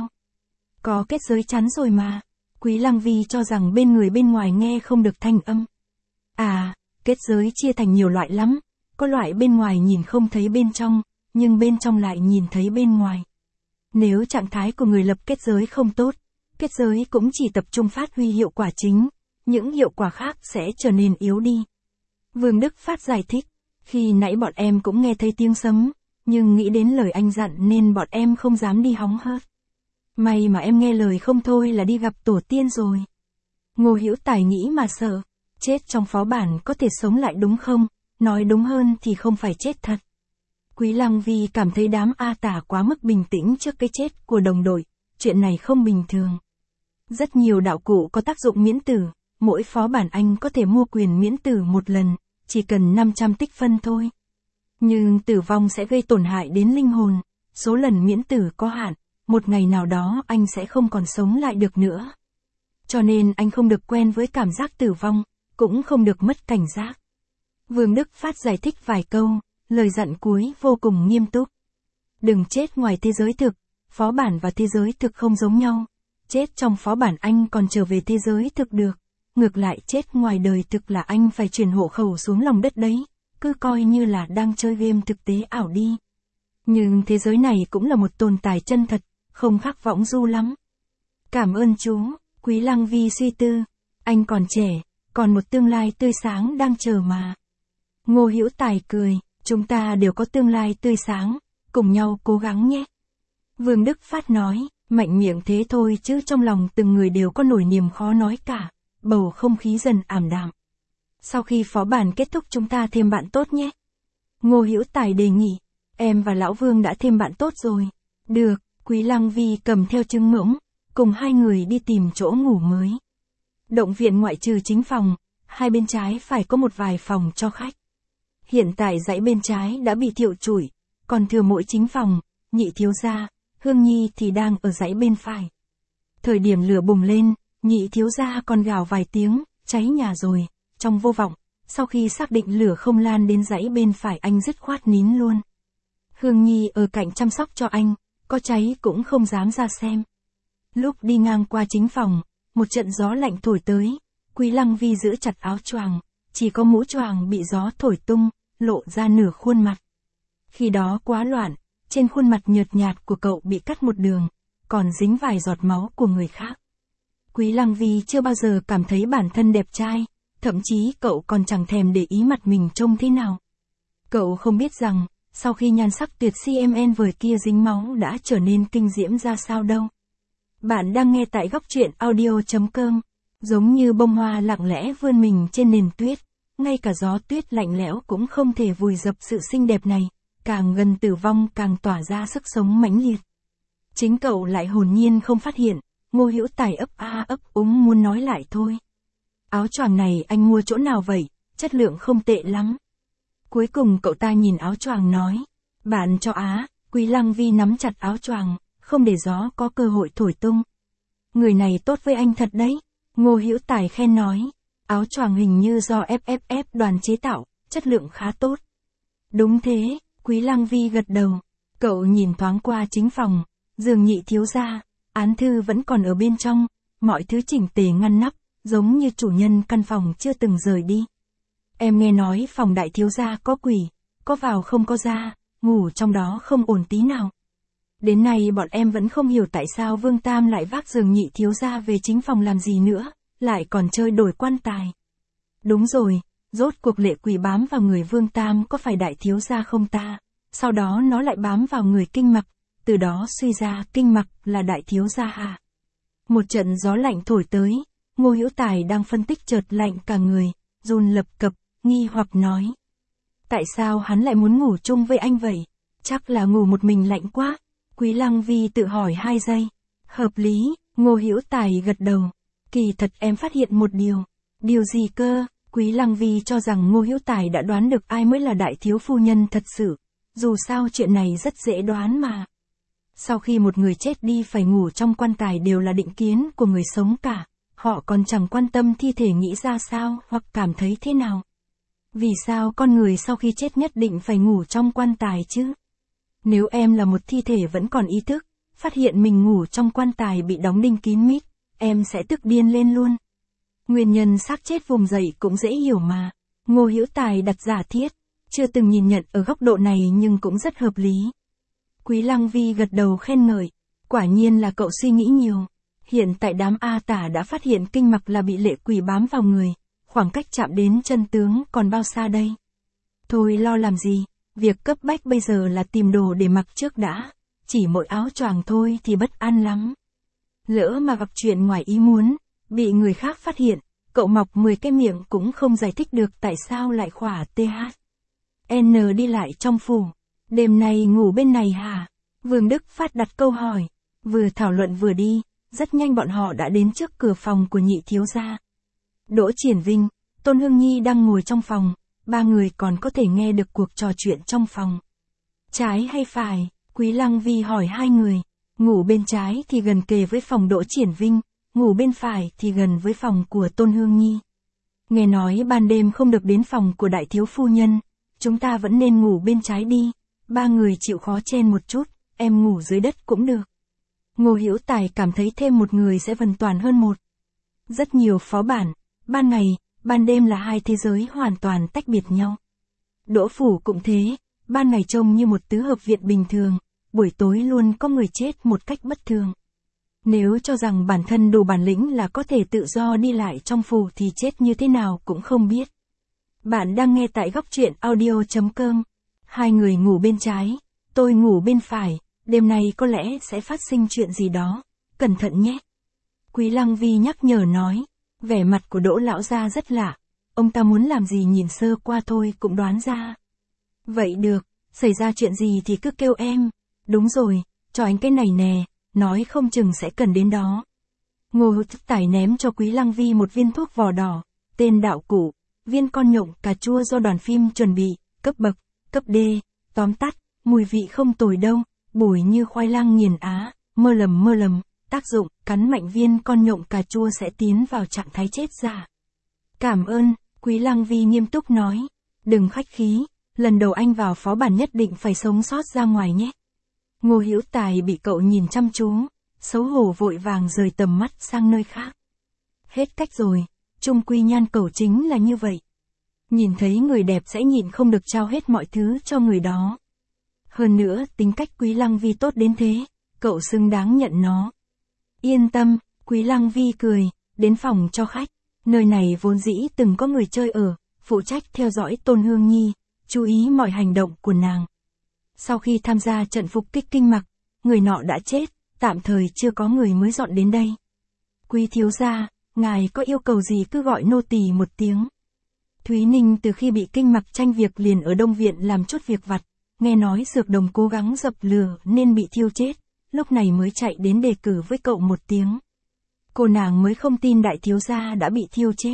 [SPEAKER 1] Có kết giới chắn rồi mà. Quý Lăng Vi cho rằng bên người bên ngoài nghe không được thanh âm. À, kết giới chia thành nhiều loại lắm. Có loại bên ngoài nhìn không thấy bên trong, nhưng bên trong lại nhìn thấy bên ngoài. Nếu trạng thái của người lập kết giới không tốt, kết giới cũng chỉ tập trung phát huy hiệu quả chính, những hiệu quả khác sẽ trở nên yếu đi. Vương Đức Phát giải thích, khi nãy bọn em cũng nghe thấy tiếng sấm, nhưng nghĩ đến lời anh dặn nên bọn em không dám đi hóng hớt. May mà em nghe lời không thôi là đi gặp tổ tiên rồi. Ngô Hữu Tài nghĩ mà sợ, chết trong phó bản có thể sống lại đúng không? Nói đúng hơn thì không phải chết thật. Quý Lăng Vi cảm thấy đám A Tả quá mức bình tĩnh trước cái chết của đồng đội, chuyện này không bình thường. Rất nhiều đạo cụ có tác dụng miễn tử, mỗi phó bản anh có thể mua quyền miễn tử một lần, chỉ cần 500 tích phân thôi. Nhưng tử vong sẽ gây tổn hại đến linh hồn, số lần miễn tử có hạn, một ngày nào đó anh sẽ không còn sống lại được nữa. Cho nên anh không được quen với cảm giác tử vong, cũng không được mất cảnh giác. Vương Đức Phát giải thích vài câu, lời dặn cuối vô cùng nghiêm túc. Đừng chết ngoài thế giới thực, phó bản và thế giới thực không giống nhau. Chết trong phó bản anh còn trở về thế giới thực được. Ngược lại chết ngoài đời thực là anh phải chuyển hộ khẩu xuống lòng đất đấy. Cứ coi như là đang chơi game thực tế ảo đi. Nhưng thế giới này cũng là một tồn tại chân thật, không khác võng du lắm. Cảm ơn chú, Quý Lăng Vi suy tư. Anh còn trẻ, còn một tương lai tươi sáng đang chờ mà. Ngô Hữu Tài cười, chúng ta đều có tương lai tươi sáng, cùng nhau cố gắng nhé. Vương Đức Phát nói, mạnh miệng thế thôi chứ trong lòng từng người đều có nỗi niềm khó nói cả. Bầu không khí dần ảm đạm. Sau khi phó bản kết thúc chúng ta thêm bạn tốt nhé. Ngô Hữu Tài đề nghị, em và Lão Vương đã thêm bạn tốt rồi. Được, Quý Lăng Vi cầm theo trứng ngỗng, cùng hai người đi tìm chỗ ngủ mới. Động viện ngoại trừ chính phòng, hai bên trái phải có một vài phòng cho khách. Hiện tại dãy bên trái đã bị thiêu trụi, còn thừa mỗi chính phòng, Nhị thiếu gia, Hương Nhi thì đang ở dãy bên phải. Thời điểm lửa bùng lên, Nhị thiếu gia còn gào vài tiếng, cháy nhà rồi, trong vô vọng, sau khi xác định lửa không lan đến dãy bên phải anh dứt khoát nín luôn. Hương Nhi ở cạnh chăm sóc cho anh, có cháy cũng không dám ra xem. Lúc đi ngang qua chính phòng, một trận gió lạnh thổi tới, Quý Lăng Vi giữ chặt áo choàng, chỉ có mũ choàng bị gió thổi tung, lộ ra nửa khuôn mặt. Khi đó quá loạn, trên khuôn mặt nhợt nhạt của cậu bị cắt một đường, còn dính vài giọt máu của người khác. Quý Lăng Vi chưa bao giờ cảm thấy bản thân đẹp trai, thậm chí cậu còn chẳng thèm để ý mặt mình trông thế nào. Cậu không biết rằng, sau khi nhan sắc tuyệt CMN vời kia dính máu đã trở nên kinh diễm ra sao đâu. Bạn đang nghe tại góc truyện audio.com. Giống như bông hoa lặng lẽ vươn mình trên nền tuyết, ngay cả gió tuyết lạnh lẽo cũng không thể vùi dập sự xinh đẹp này, càng gần tử vong càng tỏa ra sức sống mãnh liệt. Chính cậu lại hồn nhiên không phát hiện, Ngô Hữu Tài ấp a ấp úng muốn nói lại thôi. Áo choàng này anh mua chỗ nào vậy, chất lượng không tệ lắm. Cuối cùng cậu ta nhìn áo choàng nói, bạn cho á. Quý Lăng Vi nắm chặt áo choàng, không để gió có cơ hội thổi tung. Người này tốt với anh thật đấy, Ngô Hữu Tài khen nói. Áo choàng hình như do FFF đoàn chế tạo, chất lượng khá tốt. Đúng thế, Quý Lăng Vi gật đầu. Cậu nhìn thoáng qua chính phòng, giường Nhị thiếu gia, án thư vẫn còn ở bên trong, mọi thứ chỉnh tề ngăn nắp, giống như chủ nhân căn phòng chưa từng rời đi. Em nghe nói phòng đại thiếu gia có quỷ, có vào không có ra, ngủ trong đó không ổn tí nào. Đến nay bọn em vẫn không hiểu tại sao Vương Tam lại vác giường Nhị thiếu gia về chính phòng làm gì nữa, lại còn chơi đổi quan tài. Đúng rồi, rốt cuộc lệ quỷ bám vào người Vương Tam có phải đại thiếu gia không ta? Sau đó nó lại bám vào người Kinh Mặc, từ đó suy ra Kinh Mặc là đại thiếu gia à? Một trận gió lạnh thổi tới, Ngô Hữu Tài đang phân tích chợt lạnh cả người, run lập cập, nghi hoặc nói. Tại sao hắn lại muốn ngủ chung với anh vậy? Chắc là ngủ một mình lạnh quá. Quý Lăng Vi tự hỏi 2 giây. Hợp lý, Ngô Hữu Tài gật đầu. Kỳ thật em phát hiện một điều. Điều gì cơ? Quý Lăng Vi cho rằng Ngô Hữu Tài đã đoán được ai mới là đại thiếu phu nhân thật sự. Dù sao chuyện này rất dễ đoán mà. Sau khi một người chết đi phải ngủ trong quan tài đều là định kiến của người sống cả. Họ còn chẳng quan tâm thi thể nghĩ ra sao hoặc cảm thấy thế nào. Vì sao con người sau khi chết nhất định phải ngủ trong quan tài chứ? Nếu em là một thi thể vẫn còn ý thức, phát hiện mình ngủ trong quan tài bị đóng đinh kín mít, em sẽ tức điên lên luôn. Nguyên nhân xác chết vùng dậy cũng dễ hiểu mà. Ngô Hữu Tài đặt giả thiết, chưa từng nhìn nhận ở góc độ này nhưng cũng rất hợp lý. Quý Lăng Vi gật đầu khen ngợi, quả nhiên là cậu suy nghĩ nhiều. Hiện tại đám A Tả đã phát hiện Kinh Mặc là bị lệ quỷ bám vào người, khoảng cách chạm đến chân tướng còn bao xa đây? Thôi lo làm gì, việc cấp bách bây giờ là tìm đồ để mặc trước đã, chỉ mỗi áo choàng thôi thì bất an lắm. Lỡ mà gặp chuyện ngoài ý muốn, bị người khác phát hiện, cậu mọc 10 cái miệng cũng không giải thích được tại sao lại khỏa TH. N đi lại trong phủ, đêm nay ngủ bên này hả? Vương Đức Phát đặt câu hỏi, vừa thảo luận vừa đi, rất nhanh bọn họ đã đến trước cửa phòng của Nhị thiếu gia. Đỗ Triển Vinh, Tôn Hương Nhi đang ngồi trong phòng, 3 người còn có thể nghe được cuộc trò chuyện trong phòng. Trái hay phải? Quý Lăng Vi hỏi 2 người. Ngủ bên trái thì gần kề với phòng Đỗ Triển Vinh, ngủ bên phải thì gần với phòng của Tôn Hương Nhi. Nghe nói ban đêm không được đến phòng của đại thiếu phu nhân, chúng ta vẫn nên ngủ bên trái đi. 3 người chịu khó chen một chút, em ngủ dưới đất cũng được. Ngô Hữu Tài cảm thấy thêm một người sẽ vần toàn hơn một. Rất nhiều phó bản, ban ngày, ban đêm là hai thế giới hoàn toàn tách biệt nhau. Đỗ phủ cũng thế, ban ngày trông như một tứ hợp viện bình thường, buổi tối luôn có người chết một cách bất thường. Nếu cho rằng bản thân đủ bản lĩnh là có thể tự do đi lại trong phủ thì chết như thế nào cũng không biết. Bạn đang nghe tại góc truyện audio.com. 2 người ngủ bên trái, tôi ngủ bên phải, đêm nay có lẽ sẽ phát sinh chuyện gì đó, cẩn thận nhé. Quý Lăng Vi nhắc nhở nói, vẻ mặt của Đỗ lão gia rất lạ, ông ta muốn làm gì nhìn sơ qua thôi cũng đoán ra. Vậy được, xảy ra chuyện gì thì cứ kêu em. Đúng rồi, cho anh cái này nè, nói không chừng sẽ cần đến đó. Ngô Hữu Tài ném cho Quý Lăng Vi một viên thuốc vỏ đỏ, tên đạo cụ, viên con nhộng cà chua do đoàn phim chuẩn bị, cấp bậc, cấp D, tóm tắt, mùi vị không tồi đâu, bùi như khoai lang nghiền Á, mơ lầm, tác dụng, cắn mạnh viên con nhộng cà chua sẽ tiến vào trạng thái chết giả. Cảm ơn, Quý Lăng Vi nghiêm túc nói, đừng khách khí, lần đầu anh vào phó bản nhất định phải sống sót ra ngoài nhé. Ngô Hữu Tài bị cậu nhìn chăm chú, xấu hổ vội vàng rời tầm mắt sang nơi khác. Hết cách rồi, chung quy nhan cậu chính là như vậy. Nhìn thấy người đẹp sẽ nhịn không được trao hết mọi thứ cho người đó. Hơn nữa, tính cách Quý Lăng Vi tốt đến thế, cậu xứng đáng nhận nó. Yên tâm, Quý Lăng Vi cười, đến phòng cho khách. Nơi này vốn dĩ từng có người chơi ở, phụ trách theo dõi Tôn Hương Nhi, chú ý mọi hành động của nàng. Sau khi tham gia trận phục kích kinh mạch, người nọ đã chết, tạm thời chưa có người mới dọn đến đây. Quý thiếu gia, ngài có yêu cầu gì cứ gọi nô tỳ một tiếng. Thúy Ninh từ khi bị kinh mạch tranh việc liền ở Đông Viện làm chút việc vặt, nghe nói Dược Đồng cố gắng dập lửa nên bị thiêu chết, lúc này mới chạy đến đề cử với cậu một tiếng. Cô nàng mới không tin đại thiếu gia đã bị thiêu chết.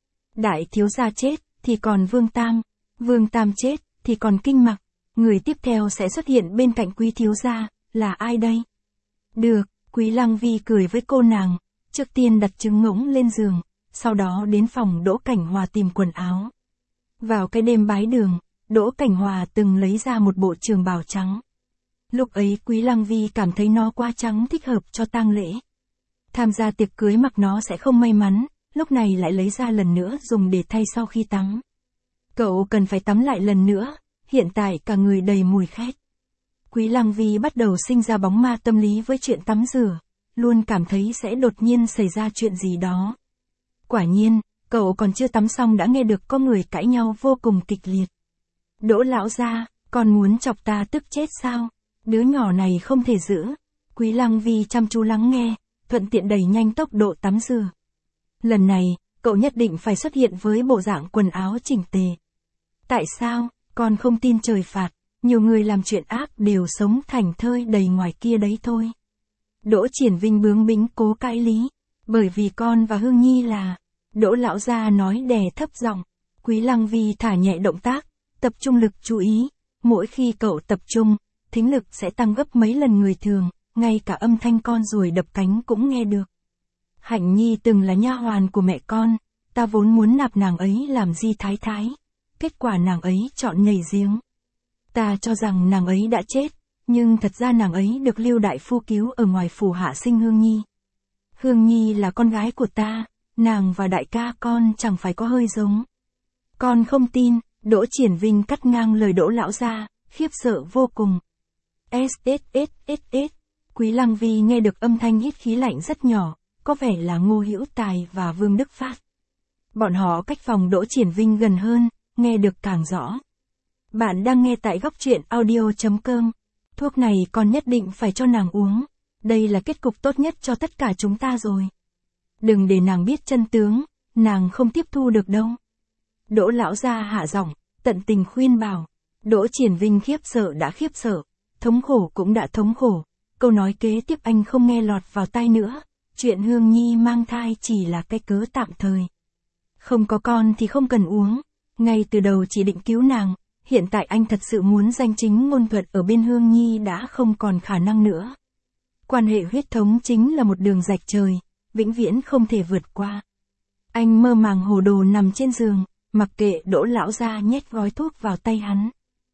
[SPEAKER 1] Đại thiếu gia chết, thì còn Vương Tam chết, thì còn kinh mạch, người tiếp theo sẽ xuất hiện bên cạnh Quý thiếu gia, là ai đây? Được, Quý Lăng Vi cười với cô nàng, trước tiên đặt trứng ngỗng lên giường, sau đó đến phòng Đỗ Cảnh Hòa tìm quần áo. Vào cái đêm bái đường, Đỗ Cảnh Hòa từng lấy ra một bộ trường bào trắng. Lúc ấy Quý Lăng Vi cảm thấy nó quá trắng thích hợp cho tang lễ. Tham gia tiệc cưới mặc nó sẽ không may mắn, lúc này lại lấy ra lần nữa dùng để thay sau khi tắm. Cậu cần phải tắm lại lần nữa, hiện tại cả người đầy mùi khét. Quý Lăng Vi bắt đầu sinh ra bóng ma tâm lý với chuyện tắm rửa, luôn cảm thấy sẽ đột nhiên xảy ra chuyện gì đó. Quả nhiên, cậu còn chưa tắm xong đã nghe được có người cãi nhau vô cùng kịch liệt. Đỗ lão gia, còn muốn chọc ta tức chết sao? Đứa nhỏ này không thể giữ. Quý Lăng Vi chăm chú lắng nghe, thuận tiện đẩy nhanh tốc độ tắm rửa. Lần này, cậu nhất định phải xuất hiện với bộ dạng quần áo chỉnh tề. Tại sao, con không tin trời phạt, nhiều người làm chuyện ác đều sống thành thơi đầy ngoài kia đấy thôi. Đỗ Triển Vinh bướng bĩnh cố cãi lý, bởi vì con và Hương Nhi là... Đỗ lão gia nói đè thấp giọng. Quý Lăng Vi thả nhẹ động tác, tập trung lực chú ý, mỗi khi cậu tập trung, thính lực sẽ tăng gấp mấy lần người thường, ngay cả âm thanh con ruồi đập cánh cũng nghe được. Hạnh Nhi từng là nha hoàn của mẹ con, ta vốn muốn nạp nàng ấy làm di thái thái, kết quả nàng ấy chọn nhảy giếng. Ta cho rằng nàng ấy đã chết, nhưng thật ra nàng ấy được Lưu đại phu cứu ở ngoài phủ hạ sinh Hương Nhi. Hương Nhi là con gái của ta, nàng và đại ca con chẳng phải có hơi giống. Con không tin, Đỗ Triển Vinh cắt ngang lời Đỗ lão gia, khiếp sợ vô cùng. SSSSS. Quý Lăng Vi nghe được âm thanh hít khí lạnh rất nhỏ, có vẻ là Ngô Hữu Tài và Vương Đức Phát. Bọn họ cách phòng Đỗ Triển Vinh gần hơn, nghe được càng rõ. Bạn đang nghe tại góc truyện audio.com. Thuốc này con nhất định phải cho nàng uống. Đây là kết cục tốt nhất cho tất cả chúng ta rồi. Đừng để nàng biết chân tướng, nàng không tiếp thu được đâu. Đỗ lão gia hạ giọng, tận tình khuyên bảo. Đỗ Triển Vinh khiếp sợ đã khiếp sợ, thống khổ cũng đã thống khổ. Câu nói kế tiếp anh không nghe lọt vào tai nữa. Chuyện Hương Nhi mang thai chỉ là cái cớ tạm thời. Không có con thì không cần uống. Ngay từ đầu chỉ định cứu nàng. Hiện tại anh thật sự muốn danh chính ngôn thuận ở bên Hương Nhi đã không còn khả năng nữa. Quan hệ huyết thống chính là một đường rạch trời, vĩnh viễn không thể vượt qua. Anh mơ màng hồ đồ nằm trên giường, mặc kệ Đỗ lão gia nhét gói thuốc vào tay hắn.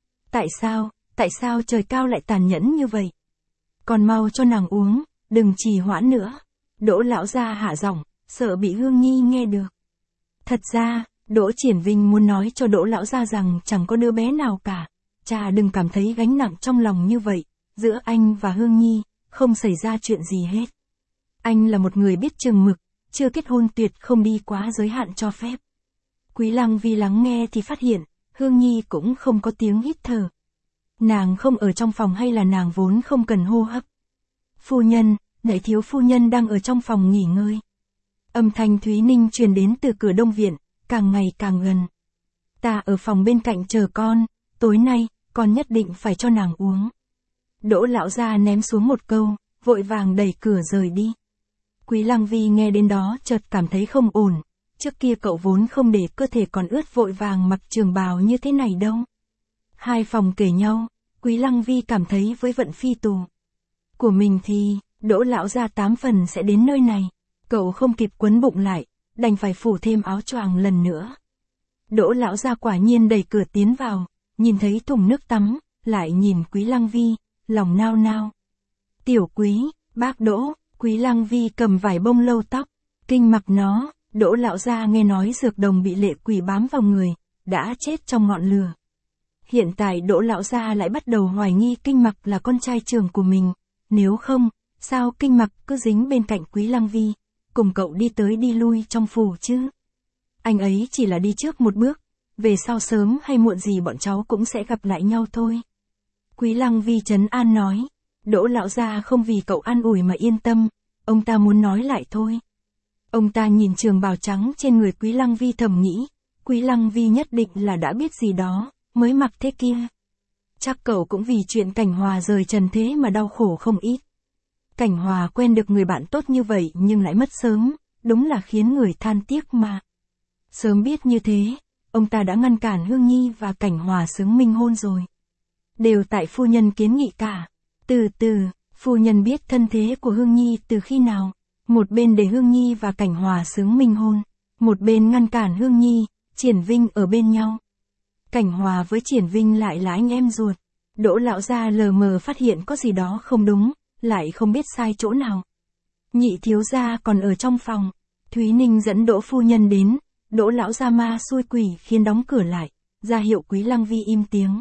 [SPEAKER 1] Tại sao trời cao lại tàn nhẫn như vậy? Còn mau cho nàng uống, đừng trì hoãn nữa. Đỗ lão gia hạ giọng, sợ bị Hương Nhi nghe được. Thật ra, Đỗ Triển Vinh muốn nói cho Đỗ lão gia rằng chẳng có đứa bé nào cả. Cha đừng cảm thấy gánh nặng trong lòng như vậy, giữa anh và Hương Nhi, không xảy ra chuyện gì hết. Anh là một người biết chừng mực, chưa kết hôn tuyệt không đi quá giới hạn cho phép. Quý Lăng Vi lắng nghe thì phát hiện, Hương Nhi cũng không có tiếng hít thở. Nàng không ở trong phòng hay là nàng vốn không cần hô hấp? Phu nhân, đại thiếu phu nhân đang ở trong phòng nghỉ ngơi. Âm thanh Thúy Ninh truyền đến từ cửa Đông Viện, càng ngày càng gần. Ta ở phòng bên cạnh chờ con, tối nay, con nhất định phải cho nàng uống. Đỗ lão gia ném xuống một câu, vội vàng đẩy cửa rời đi. Quý Lăng Vi nghe đến đó chợt cảm thấy không ổn, trước kia cậu vốn không để cơ thể còn ướt vội vàng mặc trường bào như thế này đâu. Hai phòng kề nhau, Quý Lăng Vi cảm thấy với vận phi tù của mình thì, Đỗ lão gia 8 phần sẽ đến nơi này. Cậu không kịp quấn bụng lại, đành phải phủ thêm áo choàng lần nữa. Đỗ lão gia quả nhiên đẩy cửa tiến vào, nhìn thấy thùng nước tắm, lại nhìn Quý Lăng Vi, lòng nao nao. Tiểu Quý, bác Đỗ, Quý Lăng Vi cầm vải bông lâu tóc, kinh mặc nó. Đỗ lão gia nghe nói dược đồng bị lệ quỷ bám vào người, đã chết trong ngọn lửa. Hiện tại Đỗ lão gia lại bắt đầu hoài nghi Kinh Mặc là con trai trưởng của mình, nếu không, sao Kinh Mặc cứ dính bên cạnh Quý Lăng Vi, cùng cậu đi tới đi lui trong phủ chứ? Anh ấy chỉ là đi trước một bước, về sau sớm hay muộn gì bọn cháu cũng sẽ gặp lại nhau thôi. Quý Lăng Vi trấn an nói, Đỗ lão gia không vì cậu an ủi mà yên tâm, ông ta muốn nói lại thôi. Ông ta nhìn trường bào trắng trên người Quý Lăng Vi thầm nghĩ, Quý Lăng Vi nhất định là đã biết gì đó, mới mặc thế kia. Chắc cậu cũng vì chuyện Cảnh Hòa rời trần thế mà đau khổ không ít. Cảnh Hòa quen được người bạn tốt như vậy nhưng lại mất sớm, đúng là khiến người than tiếc mà. Sớm biết như thế, ông ta đã ngăn cản Hương Nhi và Cảnh Hòa xứng minh hôn rồi. Đều tại phu nhân kiến nghị cả. Từ từ, phu nhân biết thân thế của Hương Nhi từ khi nào? Một bên để Hương Nhi và Cảnh Hòa xứng minh hôn, một bên ngăn cản Hương Nhi, Triển Vinh ở bên nhau. Cảnh Hòa với Triển Vinh lại là anh em ruột. Đỗ lão gia lờ mờ phát hiện có gì đó không đúng, lại không biết sai chỗ nào. Nhị thiếu gia còn ở trong phòng. Thúy Ninh dẫn Đỗ phu nhân đến, Đỗ lão gia ma xui quỷ khiến đóng cửa lại, ra hiệu Quý Lăng Vi im tiếng.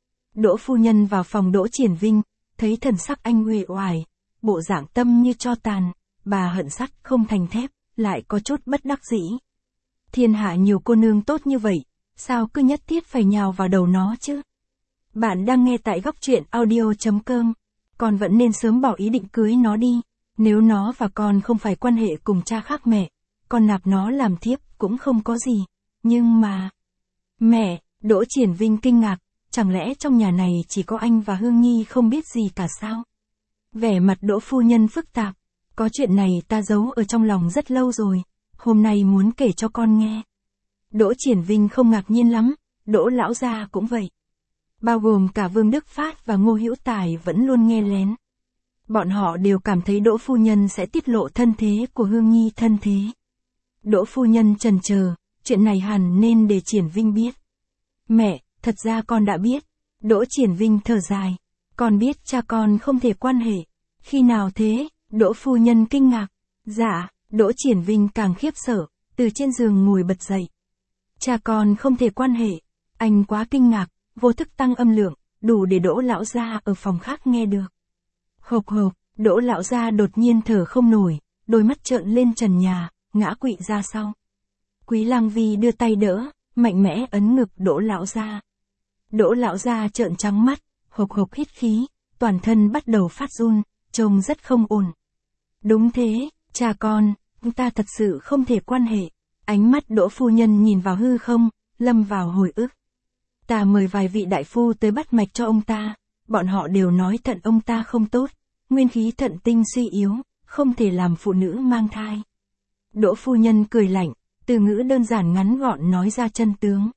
[SPEAKER 1] Đỗ phu nhân vào phòng Đỗ Triển Vinh, thấy thần sắc anh uể oải, bộ dạng tâm như tro tàn, bà hận sắt không thành thép, lại có chút bất đắc dĩ. Thiên hạ nhiều cô nương tốt như vậy, sao cứ nhất thiết phải nhào vào đầu nó chứ? Bạn đang nghe tại góc truyện audio.com, con vẫn nên sớm bỏ ý định cưới nó đi, nếu nó và con không phải quan hệ cùng cha khác mẹ, con nạp nó làm thiếp cũng không có gì, nhưng mà... Mẹ, Đỗ Triển Vinh kinh ngạc, chẳng lẽ trong nhà này chỉ có anh và Hương Nhi không biết gì cả sao? Vẻ mặt Đỗ phu nhân phức tạp, có chuyện này ta giấu ở trong lòng rất lâu rồi, hôm nay muốn kể cho con nghe. Đỗ Triển Vinh không ngạc nhiên lắm, Đỗ lão gia cũng vậy. Bao gồm cả Vương Đức Phát và Ngô Hữu Tài vẫn luôn nghe lén. Bọn họ đều cảm thấy Đỗ phu nhân sẽ tiết lộ thân thế của Hương Nhi thân thế. Đỗ phu nhân chần chờ, chuyện này hẳn nên để Triển Vinh biết. Mẹ, thật ra con đã biết. Đỗ Triển Vinh thở dài, con biết cha con không thể quan hệ. Khi nào thế? Đỗ phu nhân kinh ngạc. Dạ, Đỗ Triển Vinh càng khiếp sợ, từ trên giường ngồi bật dậy. Cha con không thể quan hệ. Anh quá kinh ngạc, vô thức tăng âm lượng, đủ để Đỗ lão gia ở phòng khác nghe được. Hộc hộc, Đỗ lão gia đột nhiên thở không nổi, đôi mắt trợn lên trần nhà, ngã quỵ ra sau. Quý Lăng Vi đưa tay đỡ, mạnh mẽ ấn ngực Đỗ lão gia. Đỗ lão gia trợn trắng mắt, hộc hộc hít khí, toàn thân bắt đầu phát run, trông rất không ổn. Đúng thế, cha con, ta thật sự không thể quan hệ. Ánh mắt Đỗ phu nhân nhìn vào hư không, lâm vào hồi ức. Ta mời vài vị đại phu tới bắt mạch cho ông ta, bọn họ đều nói thận ông ta không tốt, nguyên khí thận tinh suy yếu, không thể làm phụ nữ mang thai. Đỗ phu nhân cười lạnh, từ ngữ đơn giản ngắn gọn nói ra chân tướng.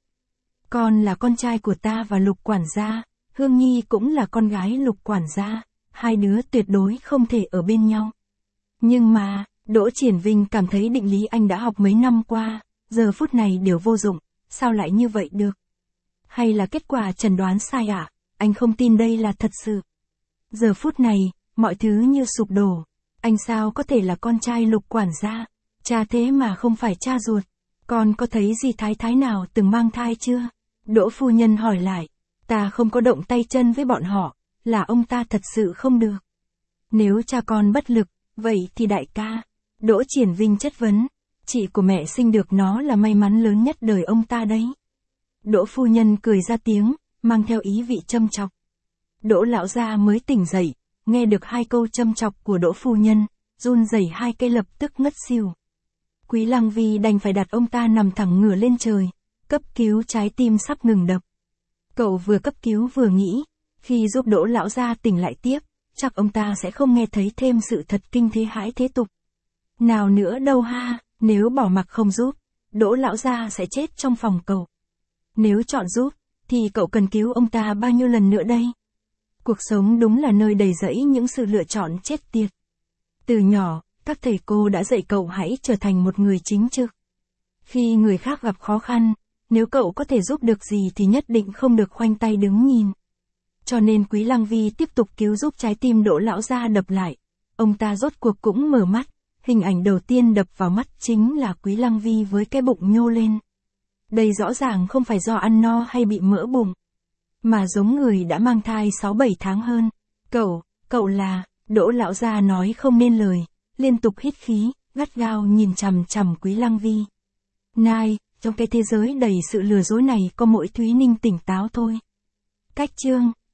[SPEAKER 1] Con là con trai của ta và Lục quản gia, Hương Nhi cũng là con gái Lục quản gia, hai đứa tuyệt đối không thể ở bên nhau. Nhưng mà, Đỗ Triển Vinh cảm thấy định lý anh đã học mấy năm qua, giờ phút này đều vô dụng, sao lại như vậy được? Hay là kết quả chẩn đoán sai ạ? Anh không tin đây là thật sự. Giờ phút này, mọi thứ như sụp đổ. Anh sao có thể là con trai Lục quản gia? Cha thế mà không phải cha ruột. Con có thấy gì thái thái nào từng mang thai chưa? Đỗ phu nhân hỏi lại. Ta không có động tay chân với bọn họ, là ông ta thật sự không được. Nếu cha con bất lực, vậy thì đại ca. Đỗ Triển Vinh chất vấn. Chị của mẹ sinh được nó là may mắn lớn nhất đời ông ta đấy. Đỗ phu nhân cười ra tiếng, mang theo ý vị châm chọc. Đỗ lão gia mới tỉnh dậy, nghe được hai câu châm chọc của Đỗ phu nhân, run rẩy hai cây lập tức ngất xỉu. Quý Lăng Vi đành phải đặt ông ta nằm thẳng ngửa lên trời, cấp cứu trái tim sắp ngừng đập. Cậu vừa cấp cứu vừa nghĩ, Khi giúp Đỗ lão gia tỉnh lại tiếp, chắc ông ta sẽ không nghe thấy thêm sự thật kinh thế hãi thế tục. Nào nữa đâu ha, nếu bỏ mặc không giúp, Đỗ lão gia sẽ chết trong phòng cậu. Nếu chọn giúp, thì cậu cần cứu ông ta bao nhiêu lần nữa đây? Cuộc sống đúng là nơi đầy rẫy những sự lựa chọn chết tiệt. Từ nhỏ, các thầy cô đã dạy cậu hãy trở thành một người chính trực. Khi người khác gặp khó khăn, nếu cậu có thể giúp được gì thì nhất định không được khoanh tay đứng nhìn. Cho nên Quý Lăng Vi tiếp tục cứu giúp trái tim Đỗ lão gia đập lại. Ông ta rốt cuộc cũng mở mắt, hình ảnh đầu tiên đập vào mắt chính là Quý Lăng Vi với cái bụng nhô lên. Đây rõ ràng không phải do ăn no hay bị mỡ bụng, mà giống người đã mang thai 6-7 tháng hơn. Cậu là, Đỗ lão gia nói không nên lời, liên tục hít khí, gắt gao nhìn chằm chằm Quý Lăng Vi. Này, trong cái thế giới đầy sự lừa dối này có mỗi Thúy Ninh tỉnh táo thôi. Cách chương